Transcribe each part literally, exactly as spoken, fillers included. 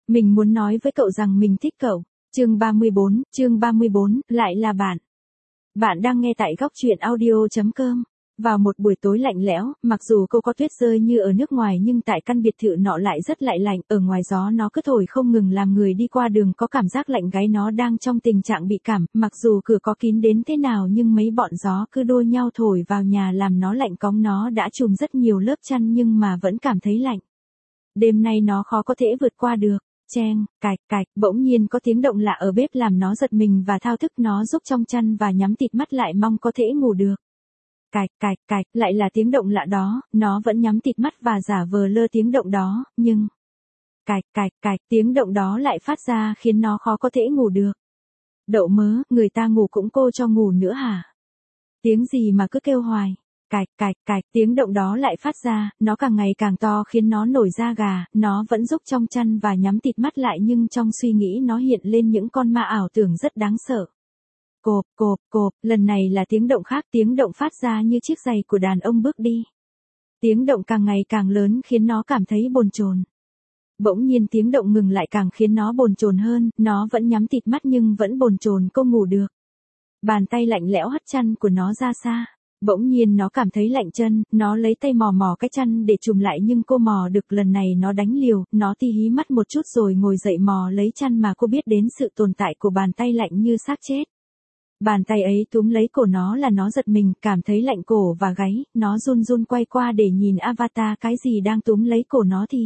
Mình muốn nói với cậu rằng mình thích cậu. Chương ba mươi bốn, chương ba mươi bốn, lại là bạn. Bạn đang nghe tại góc truyện audio chấm com. Vào một buổi tối lạnh lẽo, mặc dù cô có tuyết rơi như ở nước ngoài nhưng tại căn biệt thự nọ lại rất lại lạnh, ở ngoài gió nó cứ thổi không ngừng làm người đi qua đường có cảm giác lạnh gáy, nó đang trong tình trạng bị cảm, mặc dù cửa có kín đến thế nào nhưng mấy bọn gió cứ đua nhau thổi vào nhà làm nó lạnh cóng, nó đã trùm rất nhiều lớp chăn nhưng mà vẫn cảm thấy lạnh. Đêm nay nó khó có thể vượt qua được. Cheng, cạch cạch, bỗng nhiên có tiếng động lạ ở bếp làm nó giật mình và thao thức, nó rúc trong chăn và nhắm tịt mắt lại mong có thể ngủ được. Cạch cạch cạch, lại là tiếng động lạ đó, nó vẫn nhắm tịt mắt và giả vờ lơ tiếng động đó, nhưng... Cạch cạch cạch, tiếng động đó lại phát ra khiến nó khó có thể ngủ được. Đậu mớ, người ta ngủ cũng cô cho ngủ nữa hả? Tiếng gì mà cứ kêu hoài? Cạch cạch cạch, tiếng động đó lại phát ra, nó càng ngày càng to khiến nó nổi da gà, nó vẫn rúc trong chăn và nhắm tịt mắt lại nhưng trong suy nghĩ nó hiện lên những con ma ảo tưởng rất đáng sợ. Cộp, cộp, cộp, lần này là tiếng động khác, tiếng động phát ra như chiếc giày của đàn ông bước đi. Tiếng động càng ngày càng lớn khiến nó cảm thấy bồn chồn. Bỗng nhiên tiếng động ngừng lại càng khiến nó bồn chồn hơn, nó vẫn nhắm tịt mắt nhưng vẫn bồn chồn, cô ngủ được. Bàn tay lạnh lẽo hất chăn của nó ra xa. Bỗng nhiên nó cảm thấy lạnh chân, nó lấy tay mò mò cái chăn để trùm lại nhưng cô mò được, lần này nó đánh liều, nó ti hí mắt một chút rồi ngồi dậy mò lấy chăn mà cô biết đến sự tồn tại của bàn tay lạnh như xác chết. Bàn tay ấy túm lấy cổ nó là nó giật mình, cảm thấy lạnh cổ và gáy, nó run run quay qua để nhìn avatar cái gì đang túm lấy cổ nó thì...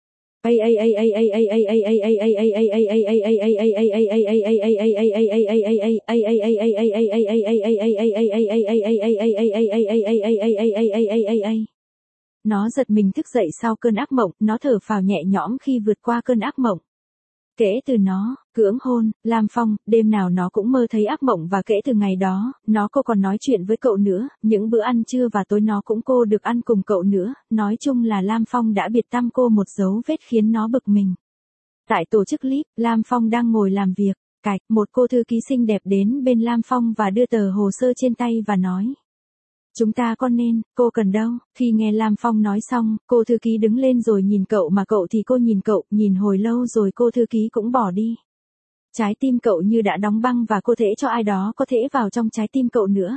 Nó giật mình thức dậy sau cơn ác mộng, nó thở phào nhẹ nhõm khi vượt qua cơn ác mộng. Kể từ nó, cưỡng hôn, Lam Phong, đêm nào nó cũng mơ thấy ác mộng và kể từ ngày đó, nó cô còn nói chuyện với cậu nữa, những bữa ăn trưa và tối nó cũng cô được ăn cùng cậu nữa, nói chung là Lam Phong đã biệt tăm cô một dấu vết khiến nó bực mình. Tại tổ chức clip, Lam Phong đang ngồi làm việc, cạch, một cô thư ký xinh đẹp đến bên Lam Phong và đưa tờ hồ sơ trên tay và nói. Chúng ta có nên, cô cần đâu, khi nghe Lam Phong nói xong, cô thư ký đứng lên rồi nhìn cậu mà cậu thì cô nhìn cậu, nhìn hồi lâu rồi cô thư ký cũng bỏ đi. Trái tim cậu như đã đóng băng và cô thể cho ai đó có thể vào trong trái tim cậu nữa.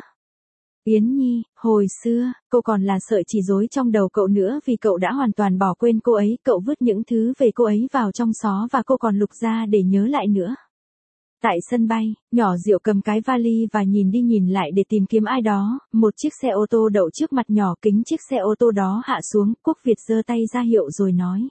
Yến Nhi, hồi xưa, cô còn là sợi chỉ rối trong đầu cậu nữa vì cậu đã hoàn toàn bỏ quên cô ấy, cậu vứt những thứ về cô ấy vào trong xó và cô còn lục ra để nhớ lại nữa. Tại sân bay, nhỏ Diệu cầm cái vali và nhìn đi nhìn lại để tìm kiếm ai đó, một chiếc xe ô tô đậu trước mặt nhỏ, kính chiếc xe ô tô đó hạ xuống, Quốc Việt giơ tay ra hiệu rồi nói.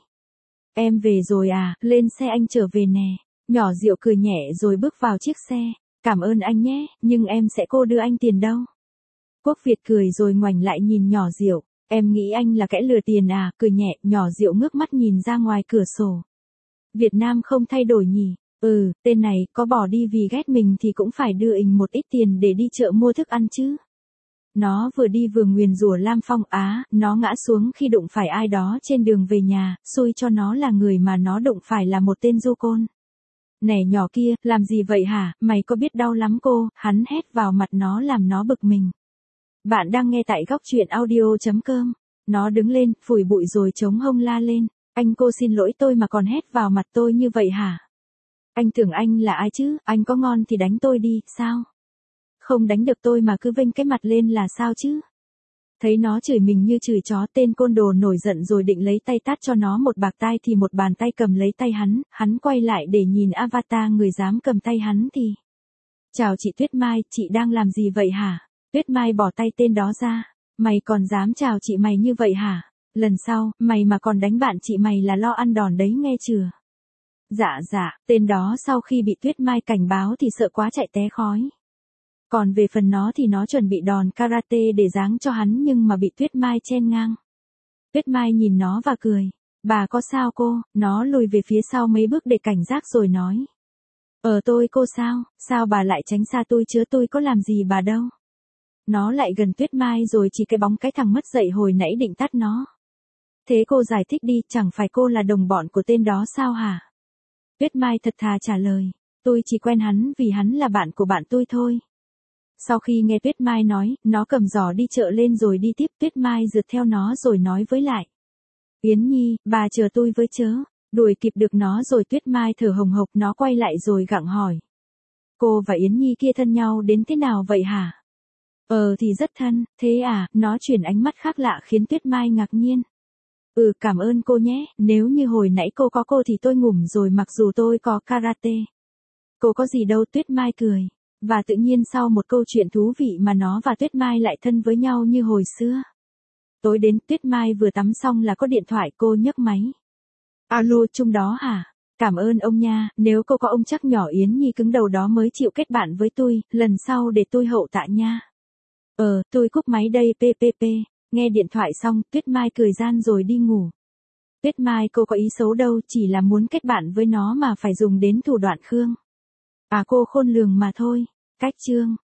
Em về rồi à, lên xe anh trở về nè. Nhỏ Diệu cười nhẹ rồi bước vào chiếc xe, cảm ơn anh nhé, nhưng em sẽ cô đưa anh tiền đâu. Quốc Việt cười rồi ngoảnh lại nhìn nhỏ Diệu, em nghĩ anh là kẻ lừa tiền à, cười nhẹ, nhỏ Diệu ngước mắt nhìn ra ngoài cửa sổ. Việt Nam không thay đổi nhỉ? Ừ, tên này, có bỏ đi vì ghét mình thì cũng phải đưa ình một ít tiền để đi chợ mua thức ăn chứ. Nó vừa đi vừa nguyền rủa Lam Phong, á, nó ngã xuống khi đụng phải ai đó trên đường về nhà, xui cho nó là người mà nó đụng phải là một tên du côn. Nè nhỏ kia, làm gì vậy hả, mày có biết đau lắm cô, hắn hét vào mặt nó làm nó bực mình. Bạn đang nghe tại góc truyện audio chấm com. Nó đứng lên, phủi bụi rồi chống hông la lên. Anh cô xin lỗi tôi mà còn hét vào mặt tôi như vậy hả? Anh tưởng anh là ai chứ, anh có ngon thì đánh tôi đi, sao? Không đánh được tôi mà cứ vênh cái mặt lên là sao chứ? Thấy nó chửi mình như chửi chó, tên côn đồ nổi giận rồi định lấy tay tát cho nó một bạc tai thì một bàn tay cầm lấy tay hắn, hắn quay lại để nhìn avatar người dám cầm tay hắn thì. Chào chị Tuyết Mai, chị đang làm gì vậy hả? Tuyết Mai bỏ tay tên đó ra, mày còn dám chào chị mày như vậy hả? Lần sau, mày mà còn đánh bạn chị mày là lo ăn đòn đấy nghe chưa? Dạ dạ, tên đó sau khi bị Tuyết Mai cảnh báo thì sợ quá chạy té khói. Còn về phần nó thì nó chuẩn bị đòn karate để giáng cho hắn nhưng mà bị Tuyết Mai chen ngang. Tuyết Mai nhìn nó và cười. Bà có sao cô? Nó lùi về phía sau mấy bước để cảnh giác rồi nói. Ờ tôi cô sao? Sao bà lại tránh xa tôi chứ, tôi có làm gì bà đâu. Nó lại gần Tuyết Mai rồi chỉ cái bóng cái thằng mất dậy hồi nãy định tát nó. Thế cô giải thích đi, chẳng phải cô là đồng bọn của tên đó sao hả? Tuyết Mai thật thà trả lời. Tôi chỉ quen hắn vì hắn là bạn của bạn tôi thôi. Sau khi nghe Tuyết Mai nói, nó cầm giỏ đi chợ lên rồi đi tiếp. Tuyết Mai rượt theo nó rồi nói với lại. Yến Nhi, bà chờ tôi với chớ. Đuổi kịp được nó rồi Tuyết Mai thở hồng hộc, nó quay lại rồi gặng hỏi. Cô và Yến Nhi kia thân nhau đến thế nào vậy hả? Ờ thì rất thân, thế à, nó chuyển ánh mắt khác lạ khiến Tuyết Mai ngạc nhiên. Ừ, cảm ơn cô nhé, nếu như hồi nãy cô có cô thì tôi ngủm rồi, mặc dù tôi có karate. Cô có gì đâu, Tuyết Mai cười. Và tự nhiên sau một câu chuyện thú vị mà nó và Tuyết Mai lại thân với nhau như hồi xưa. Tối đến Tuyết Mai vừa tắm xong là có điện thoại, cô nhấc máy. Alo, Trung đó hả? Cảm ơn ông nha, nếu cô có ông chắc nhỏ Yến Nhi cứng đầu đó mới chịu kết bạn với tôi, lần sau để tôi hậu tạ nha. Ờ, tôi cúp máy đây ppp. Nghe điện thoại xong, Tuyết Mai cười gian rồi đi ngủ. Tuyết Mai cô có ý xấu đâu, chỉ là muốn kết bạn với nó mà phải dùng đến thủ đoạn Khương. À cô khôn lường mà thôi. Cách chương.